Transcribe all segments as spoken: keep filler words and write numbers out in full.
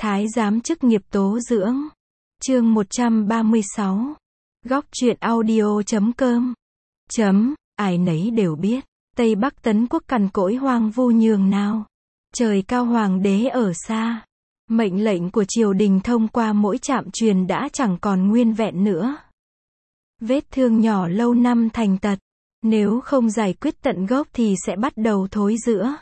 Thái giám chức nghiệp tố dưỡng. Chương một trăm ba mươi sáu. Góc truyện audio chấm com. Chấm, ai nấy đều biết, Tây Bắc Tấn quốc cằn cỗi hoang vu nhường nào. Trời cao hoàng đế ở xa. Mệnh lệnh của triều đình thông qua mỗi trạm truyền đã chẳng còn nguyên vẹn nữa. Vết thương nhỏ lâu năm thành tật, nếu không giải quyết tận gốc thì sẽ bắt đầu thối rữa.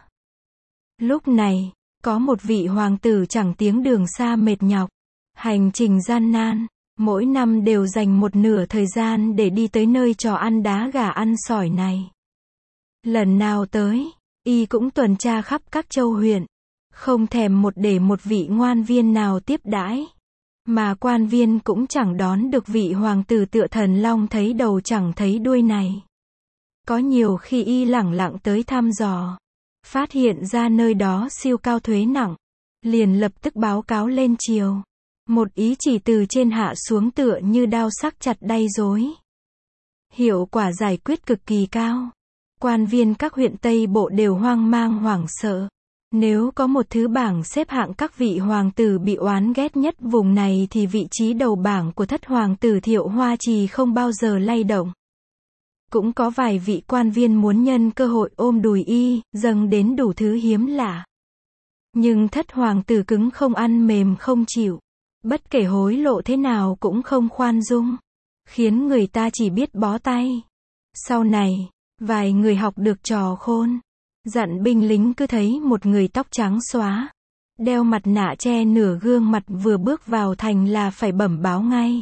Lúc này, có một vị hoàng tử chẳng tiếng đường xa mệt nhọc, hành trình gian nan, mỗi năm đều dành một nửa thời gian để đi tới nơi trò ăn đá gà ăn sỏi này. Lần nào tới, y cũng tuần tra khắp các châu huyện, không thèm một để một vị ngoan viên nào tiếp đãi. Mà quan viên cũng chẳng đón được vị hoàng tử tựa thần long thấy đầu chẳng thấy đuôi này. Có nhiều khi y lẳng lặng tới thăm dò, phát hiện ra nơi đó siêu cao thuế nặng, liền lập tức báo cáo lên triều. Một ý chỉ từ trên hạ xuống tựa như đao sắc chặt đay rối. Hiệu quả giải quyết cực kỳ cao. Quan viên các huyện Tây Bộ đều hoang mang hoảng sợ. Nếu có một thứ bảng xếp hạng các vị hoàng tử bị oán ghét nhất vùng này thì vị trí đầu bảng của thất hoàng tử Thiệu Hoa Trì không bao giờ lay động. Cũng có vài vị quan viên muốn nhân cơ hội ôm đùi y, dâng đến đủ thứ hiếm lạ. Nhưng thất hoàng tử cứng không ăn mềm không chịu. Bất kể hối lộ thế nào cũng không khoan dung, khiến người ta chỉ biết bó tay. Sau này, vài người học được trò khôn, dặn binh lính cứ thấy một người tóc trắng xóa, đeo mặt nạ che nửa gương mặt vừa bước vào thành là phải bẩm báo ngay.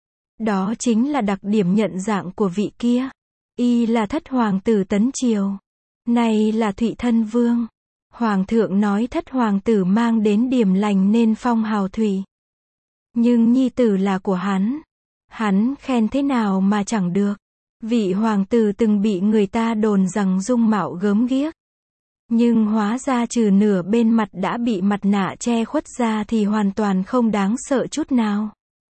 Đó chính là đặc điểm nhận dạng của vị kia. Y là thất hoàng tử Tấn Triều, này là Thụy Thân Vương. Hoàng thượng nói thất hoàng tử mang đến điểm lành nên phong hào Thụy. Nhưng nhi tử là của hắn. Hắn khen thế nào mà chẳng được. Vị hoàng tử từng bị người ta đồn rằng dung mạo gớm ghiếc. Nhưng hóa ra trừ nửa bên mặt đã bị mặt nạ che khuất ra thì hoàn toàn không đáng sợ chút nào.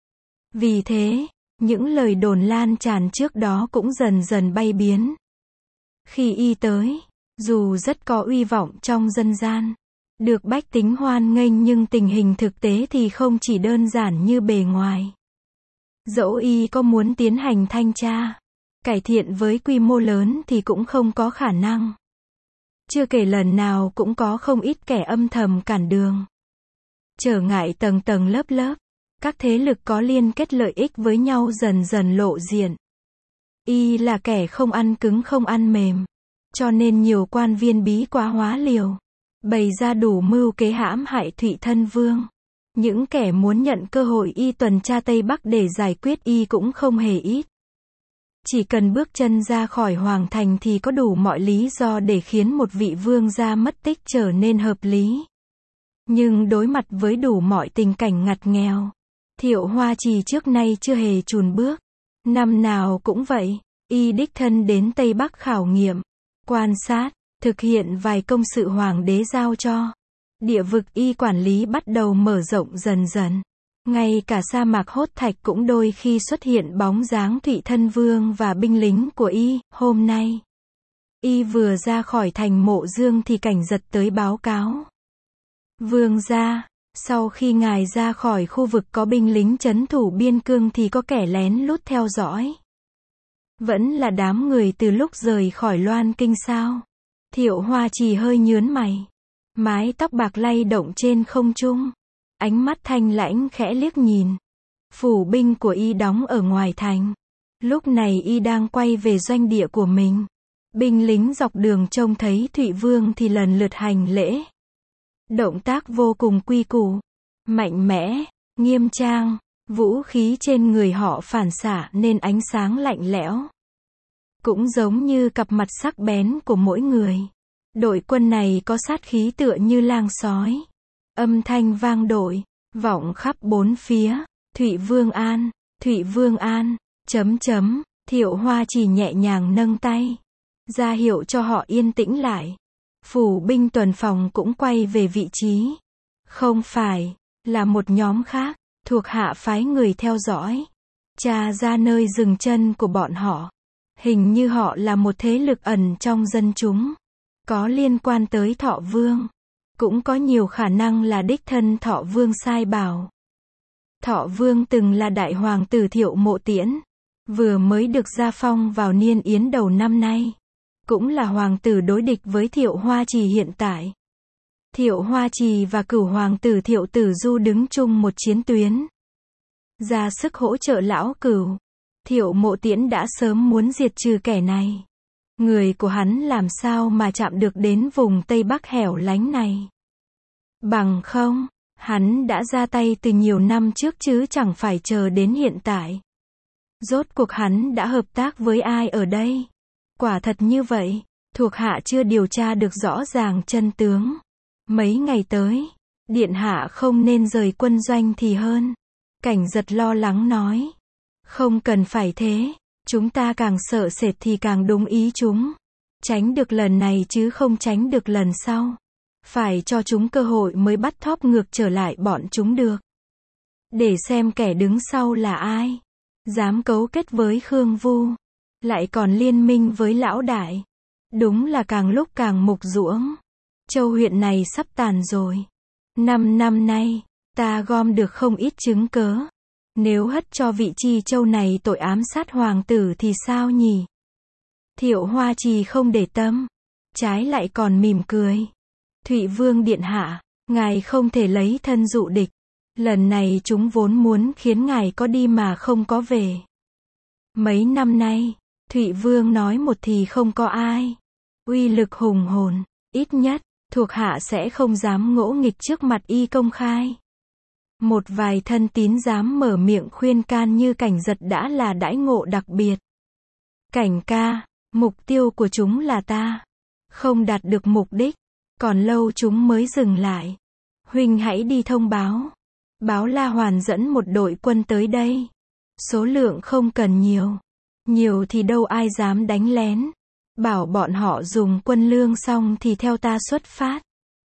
Vì thế, những lời đồn lan tràn trước đó cũng dần dần bay biến. Khi y tới, dù rất có uy vọng trong dân gian, được bách tính hoan nghênh nhưng tình hình thực tế thì không chỉ đơn giản như bề ngoài. Dẫu y có muốn tiến hành thanh tra, cải thiện với quy mô lớn thì cũng không có khả năng. Chưa kể lần nào cũng có không ít kẻ âm thầm cản đường. Trở ngại tầng tầng lớp lớp, các thế lực có liên kết lợi ích với nhau dần dần lộ diện. Y là kẻ không ăn cứng không ăn mềm, cho nên nhiều quan viên bí quá hóa liều, bày ra đủ mưu kế hãm hại Thụy Thân Vương. Những kẻ muốn nhận cơ hội y tuần tra Tây Bắc để giải quyết y cũng không hề ít. Chỉ cần bước chân ra khỏi hoàng thành thì có đủ mọi lý do để khiến một vị vương gia mất tích trở nên hợp lý. Nhưng đối mặt với đủ mọi tình cảnh ngặt nghèo, Thiệu Hoa Trì trước nay chưa hề chùn bước. Năm nào cũng vậy, y đích thân đến Tây Bắc khảo nghiệm, quan sát, thực hiện vài công sự hoàng đế giao cho. Địa vực y quản lý bắt đầu mở rộng dần dần. Ngay cả sa mạc Hốt Thạch cũng đôi khi xuất hiện bóng dáng Thụy Thân Vương và binh lính của y. Hôm nay, y vừa ra khỏi thành Mộ Dương thì cảnh giật tới báo cáo. Vương gia, sau khi ngài ra khỏi khu vực có binh lính trấn thủ biên cương thì có kẻ lén lút theo dõi. Vẫn là đám người từ lúc rời khỏi Loan Kinh sao? Thiệu Hoa Trì hơi nhướng mày. Mái tóc bạc lay động trên không trung. Ánh mắt thanh lãnh khẽ liếc nhìn. Phủ binh của y đóng ở ngoài thành. Lúc này y đang quay về doanh địa của mình. Binh lính dọc đường trông thấy Thụy Vương thì lần lượt hành lễ. Động tác vô cùng quy củ, mạnh mẽ, nghiêm trang, vũ khí trên người họ phản xạ nên ánh sáng lạnh lẽo. Cũng giống như cặp mặt sắc bén của mỗi người. Đội quân này có sát khí tựa như lang sói. Âm thanh vang dội, vọng khắp bốn phía. Thụy Vương an, Thụy Vương an, chấm chấm, Thiệu Hoa chỉ nhẹ nhàng nâng tay, ra hiệu cho họ yên tĩnh lại. Phủ binh tuần phòng cũng quay về vị trí. Không phải, là một nhóm khác, thuộc hạ phái người theo dõi. Tra ra nơi dừng chân của bọn họ. Hình như họ là một thế lực ẩn trong dân chúng. Có liên quan tới Thọ Vương. Cũng có nhiều khả năng là đích thân Thọ Vương sai bảo. Thọ Vương từng là đại hoàng tử Thiệu Mộ Tiễn, vừa mới được gia phong vào niên Yến đầu năm nay. Cũng là hoàng tử đối địch với Thiệu Hoa Trì hiện tại. Thiệu Hoa Trì và cửu hoàng tử Thiệu Tử Du đứng chung một chiến tuyến, ra sức hỗ trợ lão cửu. Thiệu Mộ Tiễn đã sớm muốn diệt trừ kẻ này. Người của hắn làm sao mà chạm được đến vùng Tây Bắc hẻo lánh này. Bằng không, hắn đã ra tay từ nhiều năm trước chứ chẳng phải chờ đến hiện tại. Rốt cuộc hắn đã hợp tác với ai ở đây? Quả thật như vậy, thuộc hạ chưa điều tra được rõ ràng chân tướng. Mấy ngày tới, điện hạ không nên rời quân doanh thì hơn. Cảnh Giật lo lắng nói. Không cần phải thế, chúng ta càng sợ sệt thì càng đúng ý chúng. Tránh được lần này chứ không tránh được lần sau. Phải cho chúng cơ hội mới bắt thóp ngược trở lại bọn chúng được. Để xem kẻ đứng sau là ai. Dám cấu kết với Khương Vu, lại còn liên minh với lão đại. Đúng là càng lúc càng mục ruỗng. Châu huyện này sắp tàn rồi. Năm năm nay, ta gom được không ít chứng cớ. Nếu hất cho vị Chi Châu này tội ám sát hoàng tử thì sao nhỉ? Thiệu Hoa Trì không để tâm, trái lại còn mỉm cười. Thụy Vương điện hạ, ngài không thể lấy thân dụ địch. Lần này chúng vốn muốn khiến ngài có đi mà không có về. Mấy năm nay, Thụy Vương nói một thì không có ai. Uy lực hùng hồn, ít nhất, thuộc hạ sẽ không dám ngỗ nghịch trước mặt y công khai. Một vài thân tín dám mở miệng khuyên can như Cảnh Giật đã là đãi ngộ đặc biệt. Cảnh ca, mục tiêu của chúng là ta. Không đạt được mục đích, còn lâu chúng mới dừng lại. Huynh hãy đi thông báo. Báo La Hoàn dẫn một đội quân tới đây. Số lượng không cần nhiều. Nhiều thì đâu ai dám đánh lén. Bảo bọn họ dùng quân lương xong thì theo ta xuất phát.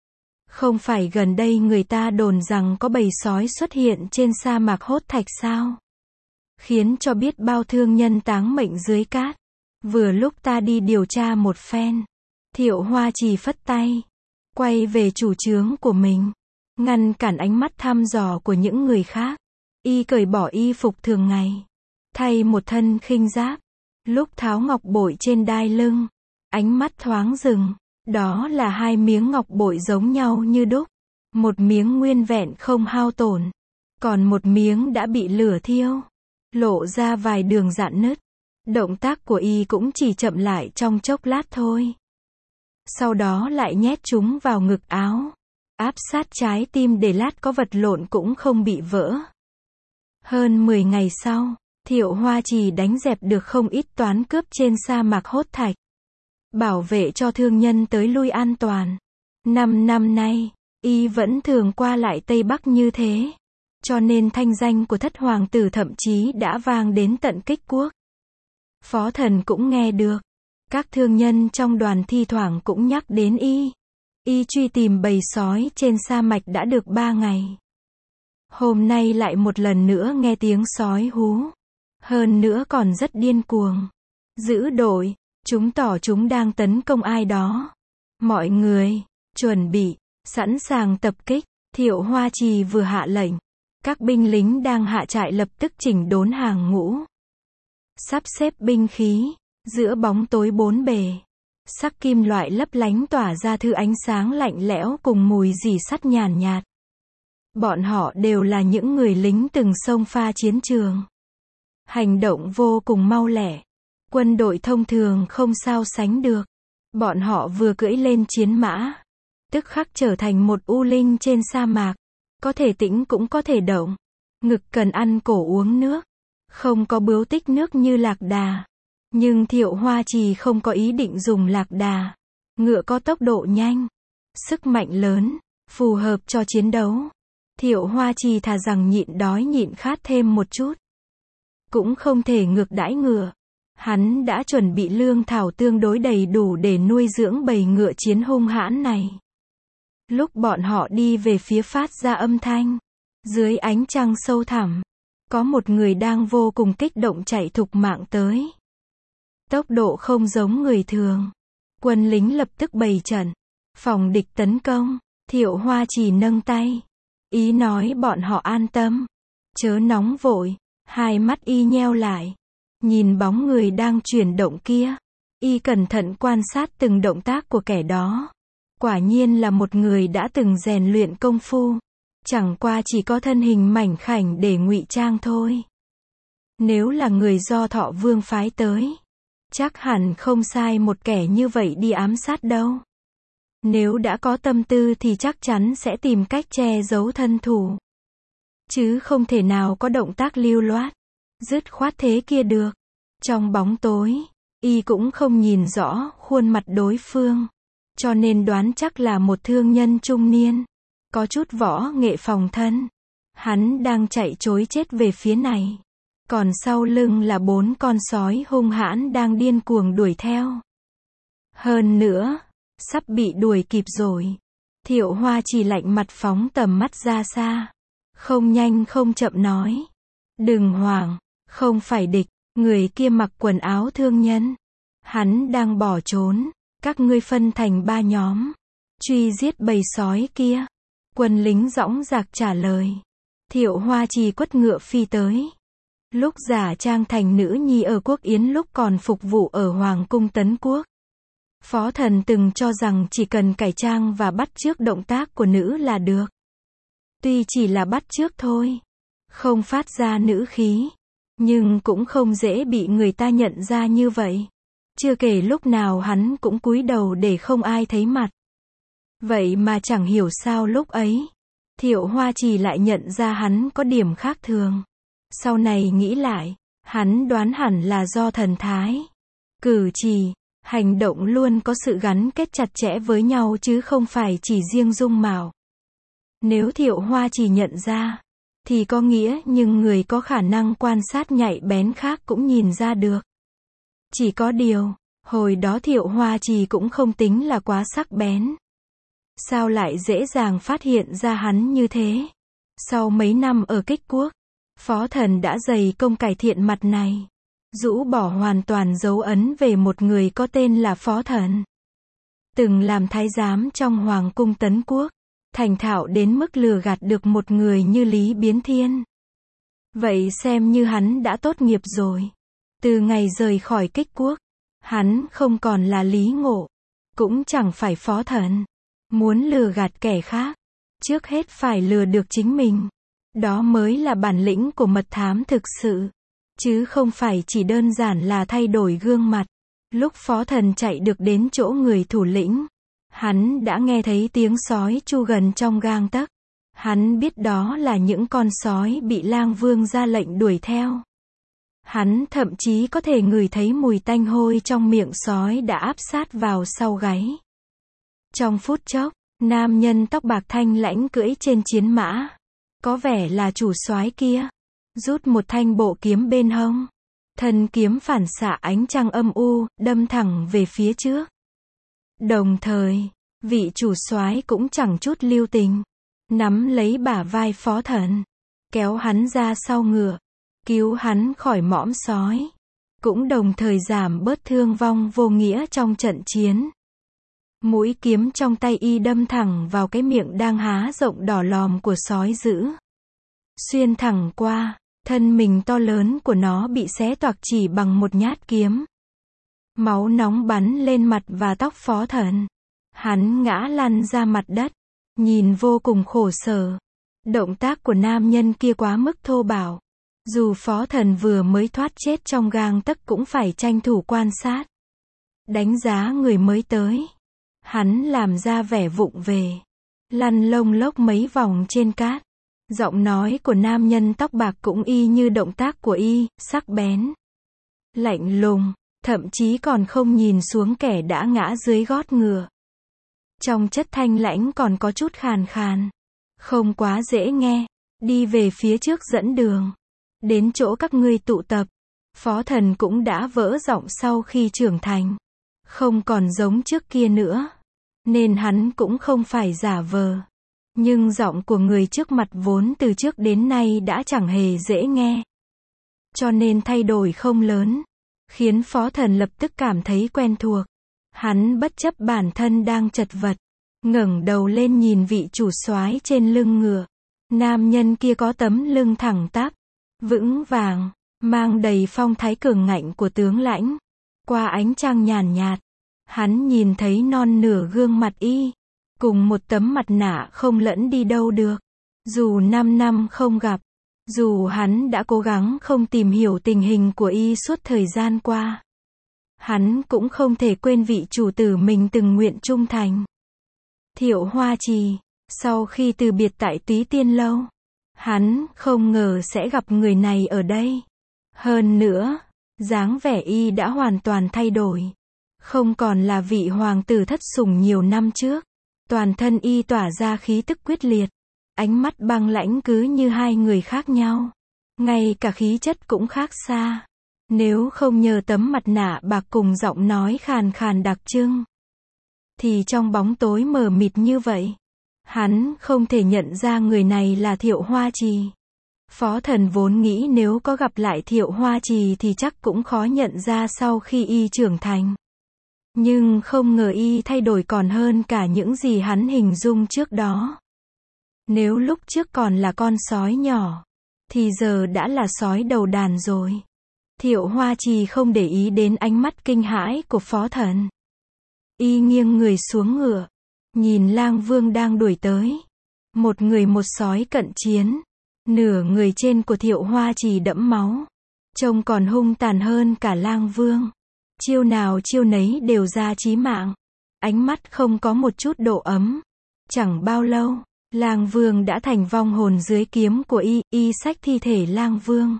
Không phải gần đây người ta đồn rằng có bầy sói xuất hiện trên sa mạc Hốt Thạch sao? Khiến cho biết bao thương nhân táng mệnh dưới cát. Vừa lúc ta đi điều tra một phen. Thiệu Hoa Trì phất tay. Quay về chủ trướng của mình. Ngăn cản ánh mắt thăm dò của những người khác. Y cởi bỏ y phục thường ngày. Thay một thân khinh giáp. Lúc tháo ngọc bội trên đai lưng. Ánh mắt thoáng dừng. Đó là hai miếng ngọc bội giống nhau như đúc. Một miếng nguyên vẹn không hao tổn. Còn một miếng đã bị lửa thiêu. Lộ ra vài đường rạn nứt. Động tác của y cũng chỉ chậm lại trong chốc lát thôi. Sau đó lại nhét chúng vào ngực áo. Áp sát trái tim để lát có vật lộn cũng không bị vỡ. Hơn mười ngày sau, Thiệu Hoa Trì đánh dẹp được không ít toán cướp trên sa mạc Hốt Thạch. Bảo vệ cho thương nhân tới lui an toàn. Năm năm nay, y vẫn thường qua lại Tây Bắc như thế. Cho nên thanh danh của thất hoàng tử thậm chí đã vang đến tận Kích Quốc. Phó Thần cũng nghe được. Các thương nhân trong đoàn thi thoảng cũng nhắc đến y. Y truy tìm bầy sói trên sa mạch đã được ba ngày. Hôm nay lại một lần nữa nghe tiếng sói hú. Hơn nữa còn rất điên cuồng. Giữ đội, chúng tỏ chúng đang tấn công ai đó. Mọi người, chuẩn bị, sẵn sàng tập kích. Thiệu Hoa Trì vừa hạ lệnh. Các binh lính đang hạ trại lập tức chỉnh đốn hàng ngũ. Sắp xếp binh khí, giữa bóng tối bốn bề. Sắc kim loại lấp lánh tỏa ra thứ ánh sáng lạnh lẽo cùng mùi rỉ sắt nhàn nhạt. Bọn họ đều là những người lính từng xông pha chiến trường. Hành động vô cùng mau lẹ. Quân đội thông thường không sao sánh được. Bọn họ vừa cưỡi lên chiến mã. Tức khắc trở thành một u linh trên sa mạc. Có thể tĩnh cũng có thể động. Ngực cần ăn cổ uống nước. Không có bướu tích nước như lạc đà. Nhưng Thiệu Hoa Trì không có ý định dùng lạc đà. Ngựa có tốc độ nhanh. Sức mạnh lớn. Phù hợp cho chiến đấu. Thiệu Hoa Trì thà rằng nhịn đói nhịn khát thêm một chút. Cũng không thể ngược đãi ngựa. Hắn đã chuẩn bị lương thảo tương đối đầy đủ để nuôi dưỡng bầy ngựa chiến hung hãn này. Lúc bọn họ đi về phía phát ra âm thanh. Dưới ánh trăng sâu thẳm. Có một người đang vô cùng kích động chạy thục mạng tới. Tốc độ không giống người thường. Quân lính lập tức bày trận. Phòng địch tấn công. Thiệu Hoa chỉ nâng tay, ý nói bọn họ an tâm, chớ nóng vội. Hai mắt y nheo lại, nhìn bóng người đang chuyển động kia, y cẩn thận quan sát từng động tác của kẻ đó. Quả nhiên là một người đã từng rèn luyện công phu, chẳng qua chỉ có thân hình mảnh khảnh để ngụy trang thôi. Nếu là người do Thọ Vương phái tới, chắc hẳn không sai một kẻ như vậy đi ám sát đâu. Nếu đã có tâm tư thì chắc chắn sẽ tìm cách che giấu thân thủ, chứ không thể nào có động tác lưu loát, dứt khoát thế kia được. Trong bóng tối, y cũng không nhìn rõ khuôn mặt đối phương, cho nên đoán chắc là một thương nhân trung niên, có chút võ nghệ phòng thân. Hắn đang chạy trối chết về phía này, còn sau lưng là bốn con sói hung hãn đang điên cuồng đuổi theo. Hơn nữa, sắp bị đuổi kịp rồi. Thiệu Hoa chỉ lạnh mặt phóng tầm mắt ra xa, không nhanh không chậm nói, đừng hoảng, không phải địch. Người kia mặc quần áo thương nhân, hắn đang bỏ trốn. Các ngươi phân thành ba nhóm, truy giết bầy sói kia. Quân lính dõng dạc trả lời. Thiệu Hoa Trì quất ngựa phi tới. Lúc giả trang thành nữ nhi ở Quốc Yến, lúc còn phục vụ ở Hoàng cung Tấn Quốc, Phó Thần từng cho rằng chỉ cần cải trang và bắt chước động tác của nữ là được. Tuy chỉ là bắt chước thôi, không phát ra nữ khí, nhưng cũng không dễ bị người ta nhận ra như vậy. Chưa kể lúc nào hắn cũng cúi đầu để không ai thấy mặt. Vậy mà chẳng hiểu sao lúc ấy, Thiệu Hoa Trì lại nhận ra hắn có điểm khác thường. Sau này nghĩ lại, hắn đoán hẳn là do thần thái, cử chỉ, hành động luôn có sự gắn kết chặt chẽ với nhau chứ không phải chỉ riêng dung mạo. Nếu Thiệu Hoa Trì nhận ra, thì có nghĩa nhưng người có khả năng quan sát nhạy bén khác cũng nhìn ra được. Chỉ có điều, hồi đó Thiệu Hoa Trì cũng không tính là quá sắc bén. Sao lại dễ dàng phát hiện ra hắn như thế? Sau mấy năm ở Kích Quốc, Phó Thần đã dày công cải thiện mặt này, rũ bỏ hoàn toàn dấu ấn về một người có tên là Phó Thần. Từng làm thái giám trong Hoàng cung Tấn Quốc, thành thạo đến mức lừa gạt được một người như Lý Biến Thiên. Vậy xem như hắn đã tốt nghiệp rồi. Từ ngày rời khỏi Kích Quốc, hắn không còn là Lý Ngộ, cũng chẳng phải Phó Thần. Muốn lừa gạt kẻ khác, trước hết phải lừa được chính mình. Đó mới là bản lĩnh của mật thám thực sự, chứ không phải chỉ đơn giản là thay đổi gương mặt. Lúc Phó Thần chạy được đến chỗ người thủ lĩnh, hắn đã nghe thấy tiếng sói chu gần trong gang tấc. Hắn biết đó là những con sói bị Lang Vương ra lệnh đuổi theo. Hắn thậm chí có thể ngửi thấy mùi tanh hôi trong miệng sói đã áp sát vào sau gáy. Trong phút chốc, nam nhân tóc bạc thanh lãnh cưỡi trên chiến mã, có vẻ là chủ soái kia, rút một thanh bộ kiếm bên hông. Thân kiếm phản xạ ánh trăng âm u, đâm thẳng về phía trước. Đồng thời, vị chủ soái cũng chẳng chút lưu tình, nắm lấy bả vai Phó Thần, kéo hắn ra sau ngựa, cứu hắn khỏi mõm sói, cũng đồng thời giảm bớt thương vong vô nghĩa trong trận chiến. Mũi kiếm trong tay y đâm thẳng vào cái miệng đang há rộng đỏ lòm của sói dữ. Xuyên thẳng qua, thân mình to lớn của nó bị xé toạc chỉ bằng một nhát kiếm. Máu nóng bắn lên mặt và tóc Phó Thần. Hắn ngã lăn ra mặt đất, nhìn vô cùng khổ sở. Động tác của nam nhân kia quá mức thô bạo. Dù Phó Thần vừa mới thoát chết trong gang tấc cũng phải tranh thủ quan sát, đánh giá người mới tới. Hắn làm ra vẻ vụng về, lăn lông lốc mấy vòng trên cát. Giọng nói của nam nhân tóc bạc cũng y như động tác của y, sắc bén, lạnh lùng, thậm chí còn không nhìn xuống kẻ đã ngã dưới gót ngựa. Trong chất thanh lãnh còn có chút khàn khàn, không quá dễ nghe. Đi về phía trước dẫn đường, đến chỗ các ngươi tụ tập. Phó Thần cũng đã vỡ giọng sau khi trưởng thành, không còn giống trước kia nữa, nên hắn cũng không phải giả vờ. Nhưng giọng của người trước mặt vốn từ trước đến nay đã chẳng hề dễ nghe, cho nên thay đổi không lớn, khiến Phó Thần lập tức cảm thấy quen thuộc. Hắn bất chấp bản thân đang chật vật, ngẩng đầu lên nhìn vị chủ soái trên lưng ngựa. Nam nhân kia có tấm lưng thẳng tắp, vững vàng, mang đầy phong thái cường ngạnh của tướng lãnh. Qua ánh trăng nhàn nhạt, hắn nhìn thấy non nửa gương mặt y, cùng một tấm mặt nạ không lẫn đi đâu được. Dù năm năm không gặp, dù hắn đã cố gắng không tìm hiểu tình hình của y suốt thời gian qua, hắn cũng không thể quên vị chủ tử mình từng nguyện trung thành. Thiệu Hoa Trì, sau khi từ biệt tại Túy Tiên Lâu, hắn không ngờ sẽ gặp người này ở đây. Hơn nữa, dáng vẻ y đã hoàn toàn thay đổi. Không còn là vị hoàng tử thất sủng nhiều năm trước. Toàn thân y tỏa ra khí tức quyết liệt. Ánh mắt băng lãnh cứ như hai người khác nhau. Ngay cả khí chất cũng khác xa. Nếu không nhờ tấm mặt nạ bạc cùng giọng nói khàn khàn đặc trưng, thì trong bóng tối mờ mịt như vậy, hắn không thể nhận ra người này là Thiệu Hoa Trì. Phó Thần vốn nghĩ nếu có gặp lại Thiệu Hoa Trì thì chắc cũng khó nhận ra sau khi y trưởng thành. Nhưng không ngờ y thay đổi còn hơn cả những gì hắn hình dung trước đó. Nếu lúc trước còn là con sói nhỏ, thì giờ đã là sói đầu đàn rồi. Thiệu Hoa Trì không để ý đến ánh mắt kinh hãi của Phó Thần. Y nghiêng người xuống ngựa, nhìn Lang Vương đang đuổi tới. Một người một sói cận chiến. Nửa người trên của Thiệu Hoa Trì đẫm máu, trông còn hung tàn hơn cả Lang Vương. Chiêu nào chiêu nấy đều ra chí mạng. Ánh mắt không có một chút độ ấm. Chẳng bao lâu, Lang Vương đã thành vong hồn dưới kiếm của y. Y xách thi thể Lang Vương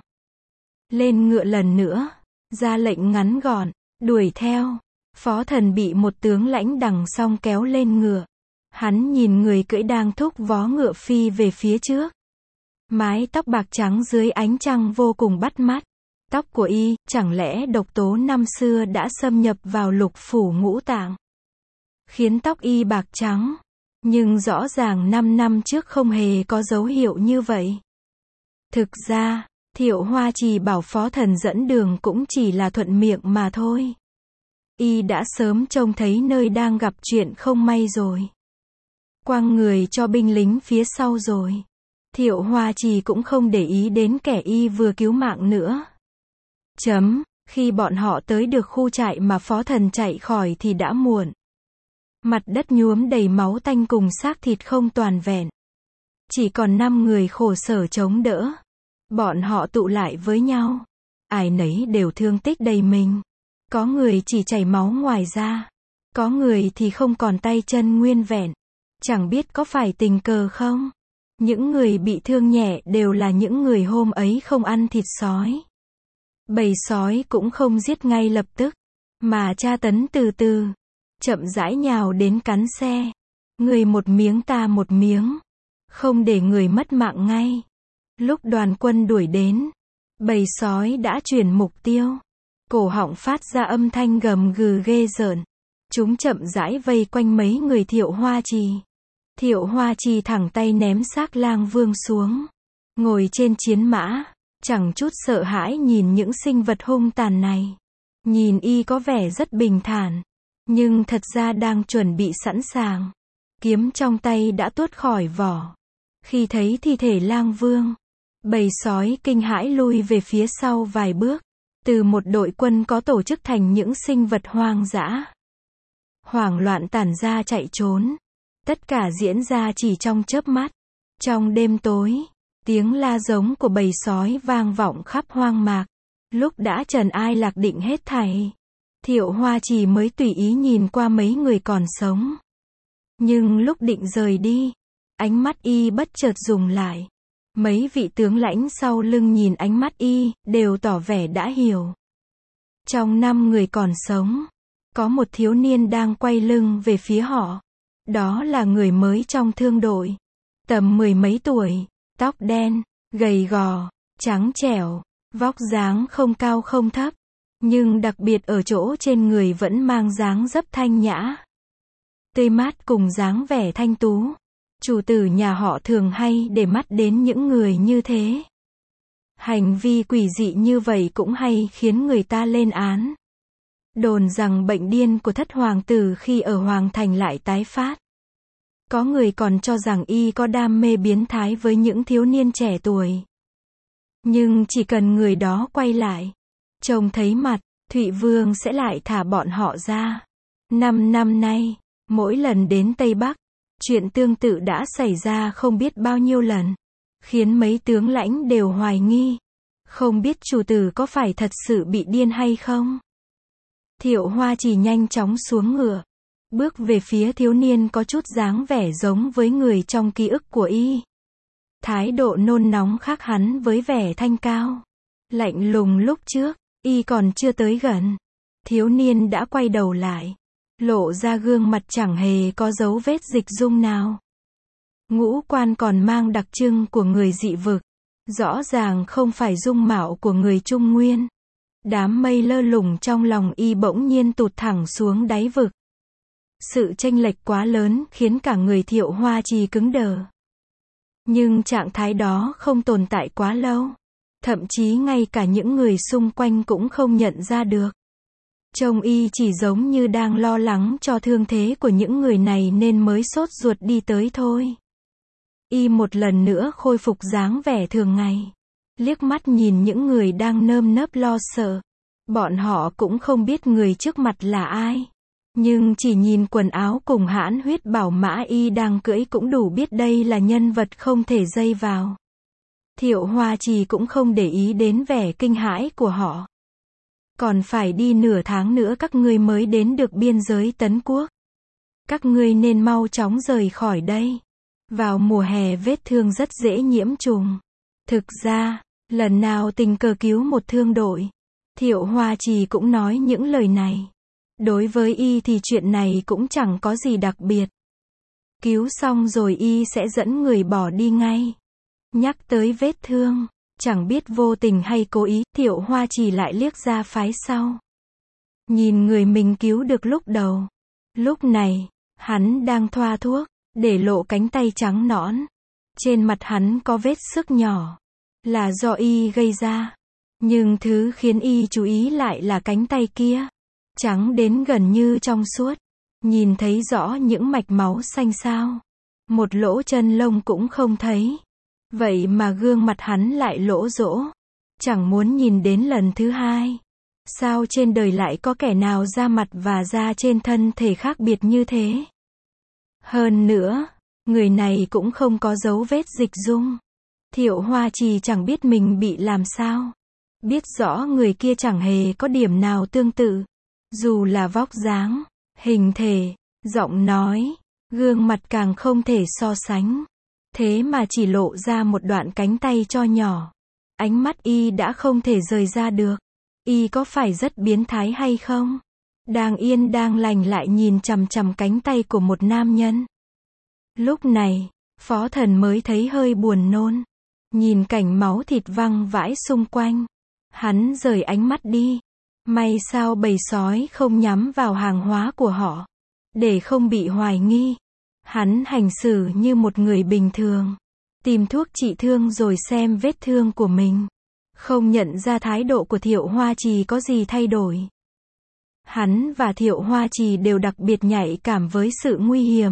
lên ngựa lần nữa, ra lệnh ngắn gọn, đuổi theo. Phó Thần bị một tướng lãnh đằng song kéo lên ngựa. Hắn nhìn người cưỡi đang thúc vó ngựa phi về phía trước. Mái tóc bạc trắng dưới ánh trăng vô cùng bắt mắt. Tóc của y, chẳng lẽ độc tố năm xưa đã xâm nhập vào lục phủ ngũ tạng, khiến tóc y bạc trắng. Nhưng rõ ràng năm năm trước không hề có dấu hiệu như vậy. Thực ra, Thiệu Hoa Trì bảo Phó Thần dẫn đường cũng chỉ là thuận miệng mà thôi. Y đã sớm trông thấy nơi đang gặp chuyện không may rồi. Quăng người cho binh lính phía sau rồi. Thiệu Hoa Trì cũng không để ý đến kẻ y vừa cứu mạng nữa. Chấm, khi bọn họ tới được khu trại mà Phó Thần chạy khỏi thì đã muộn. Mặt đất nhuốm đầy máu tanh cùng xác thịt không toàn vẹn. Chỉ còn năm người khổ sở chống đỡ. Bọn họ tụ lại với nhau. Ai nấy đều thương tích đầy mình. Có người chỉ chảy máu ngoài da. Có người thì không còn tay chân nguyên vẹn. Chẳng biết có phải tình cờ không? Những người bị thương nhẹ đều là những người hôm ấy không ăn thịt sói. Bầy sói cũng không giết ngay lập tức, mà tra tấn từ từ, chậm rãi nhào đến cắn xe. Người một miếng ta một miếng, không để người mất mạng ngay. Lúc đoàn quân đuổi đến, bầy sói đã chuyển mục tiêu. Cổ họng phát ra âm thanh gầm gừ ghê rợn. Chúng chậm rãi vây quanh mấy người Thiệu Hoa Trì. Thiệu Hoa Trì thẳng tay ném xác Lang Vương xuống. Ngồi trên chiến mã, chẳng chút sợ hãi nhìn những sinh vật hung tàn này. Nhìn y có vẻ rất bình thản, nhưng thật ra đang chuẩn bị sẵn sàng. Kiếm trong tay đã tuốt khỏi vỏ. Khi thấy thi thể Lang Vương, bầy sói kinh hãi lui về phía sau vài bước. Từ một đội quân có tổ chức thành những sinh vật hoang dã. Hoảng loạn tản ra chạy trốn. Tất cả diễn ra chỉ trong chớp mắt. Trong đêm tối, tiếng la giống của bầy sói vang vọng khắp hoang mạc. Lúc đã trần ai lạc định hết thảy, Thiệu Hoa Trì mới tùy ý nhìn qua mấy người còn sống. Nhưng lúc định rời đi, ánh mắt y bất chợt dùng lại. Mấy vị tướng lãnh sau lưng nhìn ánh mắt y, đều tỏ vẻ đã hiểu. Trong năm người còn sống, có một thiếu niên đang quay lưng về phía họ. Đó là người mới trong thương đội. Tầm mười mấy tuổi, tóc đen, gầy gò, trắng trẻo, vóc dáng không cao không thấp. Nhưng đặc biệt ở chỗ trên người vẫn mang dáng dấp thanh nhã, tươi mát cùng dáng vẻ thanh tú. Chủ tử nhà họ thường hay để mắt đến những người như thế. Hành vi quỷ dị như vậy cũng hay khiến người ta lên án. Đồn rằng bệnh điên của thất hoàng tử khi ở Hoàng Thành lại tái phát. Có người còn cho rằng y có đam mê biến thái với những thiếu niên trẻ tuổi. Nhưng chỉ cần người đó quay lại, trông thấy mặt, Thụy Vương sẽ lại thả bọn họ ra. Năm năm nay, mỗi lần đến Tây Bắc, chuyện tương tự đã xảy ra không biết bao nhiêu lần, khiến mấy tướng lãnh đều hoài nghi. Không biết chủ tử có phải thật sự bị điên hay không? Thiệu Hoa Trì nhanh chóng xuống ngựa, bước về phía thiếu niên có chút dáng vẻ giống với người trong ký ức của y. Thái độ nôn nóng khác hắn với vẻ thanh cao, lạnh lùng lúc trước, y còn chưa tới gần. Thiếu niên đã quay đầu lại, lộ ra gương mặt chẳng hề có dấu vết dịch dung nào. Ngũ quan còn mang đặc trưng của người dị vực, rõ ràng không phải dung mạo của người Trung Nguyên. Đám mây lơ lửng trong lòng y bỗng nhiên tụt thẳng xuống đáy vực. Sự chênh lệch quá lớn khiến cả người Thiệu Hoa Trì cứng đờ. Nhưng trạng thái đó không tồn tại quá lâu. Thậm chí ngay cả những người xung quanh cũng không nhận ra được. Trông y chỉ giống như đang lo lắng cho thương thế của những người này nên mới sốt ruột đi tới thôi. Y một lần nữa khôi phục dáng vẻ thường ngày. Liếc mắt nhìn những người đang nơm nớp lo sợ. Bọn họ cũng không biết người trước mặt là ai. Nhưng chỉ nhìn quần áo cùng hãn huyết bảo mã y đang cưỡi cũng đủ biết đây là nhân vật không thể dây vào. Thiệu Hoa Trì cũng không để ý đến vẻ kinh hãi của họ. Còn phải đi nửa tháng nữa các ngươi mới đến được biên giới Tấn Quốc. Các ngươi nên mau chóng rời khỏi đây. Vào mùa hè vết thương rất dễ nhiễm trùng. Thực ra, lần nào tình cờ cứu một thương đội, Thiệu Hoa Trì cũng nói những lời này. Đối với y thì chuyện này cũng chẳng có gì đặc biệt. Cứu xong rồi y sẽ dẫn người bỏ đi ngay. Nhắc tới vết thương, chẳng biết vô tình hay cố ý, Thiệu Hoa Trì lại liếc ra phái sau. Nhìn người mình cứu được lúc đầu. Lúc này, hắn đang thoa thuốc, để lộ cánh tay trắng nõn. Trên mặt hắn có vết xước nhỏ, là do y gây ra. Nhưng thứ khiến y chú ý lại là cánh tay kia. Trắng đến gần như trong suốt. Nhìn thấy rõ những mạch máu xanh xao. Một lỗ chân lông cũng không thấy. Vậy mà gương mặt hắn lại lỗ rỗ. Chẳng muốn nhìn đến lần thứ hai. Sao trên đời lại có kẻ nào da mặt và da trên thân thể khác biệt như thế? Hơn nữa, người này cũng không có dấu vết dịch dung. Thiệu Hoa Trì chẳng biết mình bị làm sao. Biết rõ người kia chẳng hề có điểm nào tương tự. Dù là vóc dáng, hình thể, giọng nói, gương mặt càng không thể so sánh. Thế mà chỉ lộ ra một đoạn cánh tay cho nhỏ. Ánh mắt y đã không thể rời ra được. Y có phải rất biến thái hay không? Đang yên đang lành lại nhìn chằm chằm cánh tay của một nam nhân. Lúc này, Phó Thần mới thấy hơi buồn nôn. Nhìn cảnh máu thịt văng vãi xung quanh. Hắn rời ánh mắt đi. May sao bầy sói không nhắm vào hàng hóa của họ. Để không bị hoài nghi. Hắn hành xử như một người bình thường. Tìm thuốc trị thương rồi xem vết thương của mình. Không nhận ra thái độ của Thiệu Hoa Trì có gì thay đổi. Hắn và Thiệu Hoa Trì đều đặc biệt nhạy cảm với sự nguy hiểm.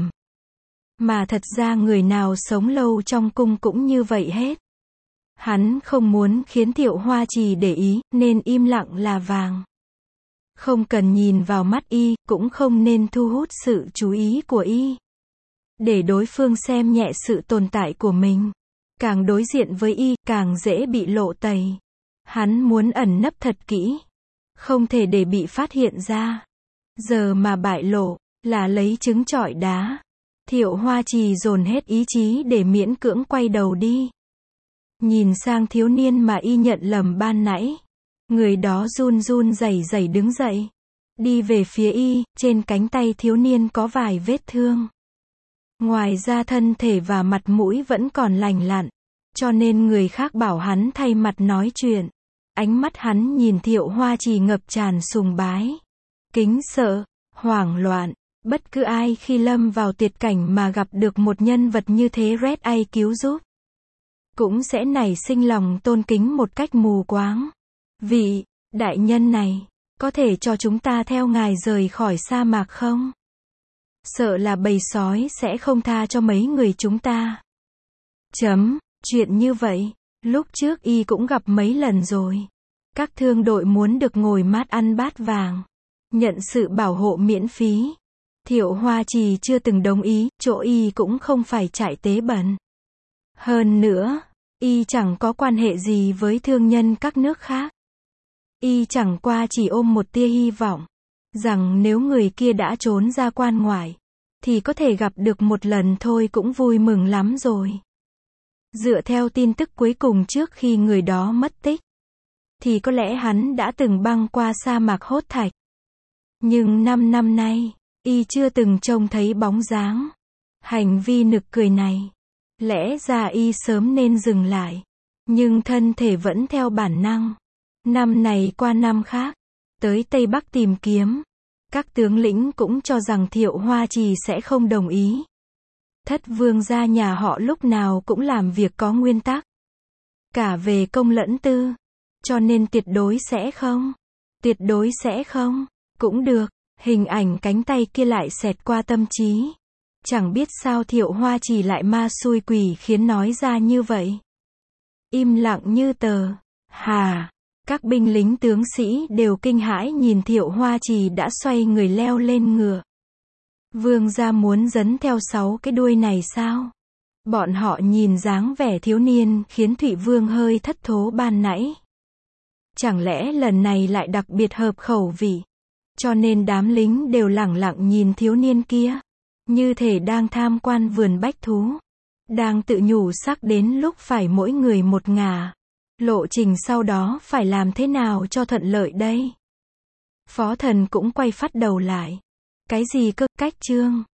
Mà thật ra người nào sống lâu trong cung cũng như vậy hết. Hắn không muốn khiến Thiệu Hoa Trì để ý, nên im lặng là vàng. Không cần nhìn vào mắt y, cũng không nên thu hút sự chú ý của y. Để đối phương xem nhẹ sự tồn tại của mình. Càng đối diện với y, càng dễ bị lộ tẩy. Hắn muốn ẩn nấp thật kỹ. Không thể để bị phát hiện ra. Giờ mà bại lộ, là lấy trứng trọi đá. Thiệu Hoa Trì dồn hết ý chí để miễn cưỡng quay đầu đi. Nhìn sang thiếu niên mà y nhận lầm ban nãy. Người đó run run rẩy rẩy đứng dậy. Đi về phía y, trên cánh tay thiếu niên có vài vết thương. Ngoài ra thân thể và mặt mũi vẫn còn lành lặn. Cho nên người khác bảo hắn thay mặt nói chuyện. Ánh mắt hắn nhìn Thiệu Hoa Trì ngập tràn sùng bái. Kính sợ, hoảng loạn. Bất cứ ai khi lâm vào tuyệt cảnh mà gặp được một nhân vật như thế Red Ai cứu giúp. Cũng sẽ nảy sinh lòng tôn kính một cách mù quáng. Vị đại nhân này, có thể cho chúng ta theo ngài rời khỏi sa mạc không? sợ là bầy sói sẽ không tha cho mấy người chúng ta. Chấm, chuyện như vậy, lúc trước y cũng gặp mấy lần rồi. Các thương đội muốn được ngồi mát ăn bát vàng, nhận sự bảo hộ miễn phí. Thiệu Hoa Trì chưa từng đồng ý, chỗ y cũng không phải trại tế bần. Hơn nữa, y chẳng có quan hệ gì với thương nhân các nước khác. Y chẳng qua chỉ ôm một tia hy vọng, rằng nếu người kia đã trốn ra quan ngoại, thì có thể gặp được một lần thôi cũng vui mừng lắm rồi. Dựa theo tin tức cuối cùng trước khi người đó mất tích, thì có lẽ hắn đã từng băng qua sa mạc Hốt Thạch. Nhưng năm năm nay, y chưa từng trông thấy bóng dáng. Hành vi nực cười này, lẽ ra y sớm nên dừng lại. Nhưng thân thể vẫn theo bản năng. Năm này qua năm khác, tới Tây Bắc tìm kiếm. Các tướng lĩnh cũng cho rằng Thiệu Hoa Trì sẽ không đồng ý. Thất vương gia nhà họ lúc nào cũng làm việc có nguyên tắc. Cả về công lẫn tư. Cho nên tuyệt đối sẽ không. Tuyệt đối sẽ không. Cũng được. Hình ảnh cánh tay kia lại xẹt qua tâm trí. Chẳng biết sao Thiệu Hoa Trì lại ma xui quỷ khiến nói ra như vậy. Im lặng như tờ. Hà. Các binh lính tướng sĩ đều kinh hãi nhìn Thiệu Hoa Trì đã xoay người leo lên ngựa. Vương gia muốn dấn theo sáu cái đuôi này sao? Bọn họ nhìn dáng vẻ thiếu niên khiến Thụy Vương hơi thất thố ban nãy. Chẳng lẽ lần này lại đặc biệt hợp khẩu vị? Cho nên đám lính đều lẳng lặng nhìn thiếu niên kia. Như thể đang tham quan vườn bách thú. Đang tự nhủ sắc đến lúc phải mỗi người một ngả. Lộ trình sau đó phải làm thế nào cho thuận lợi đây? Phó Thần cũng quay phát đầu lại. Cái gì cơ, cách chương?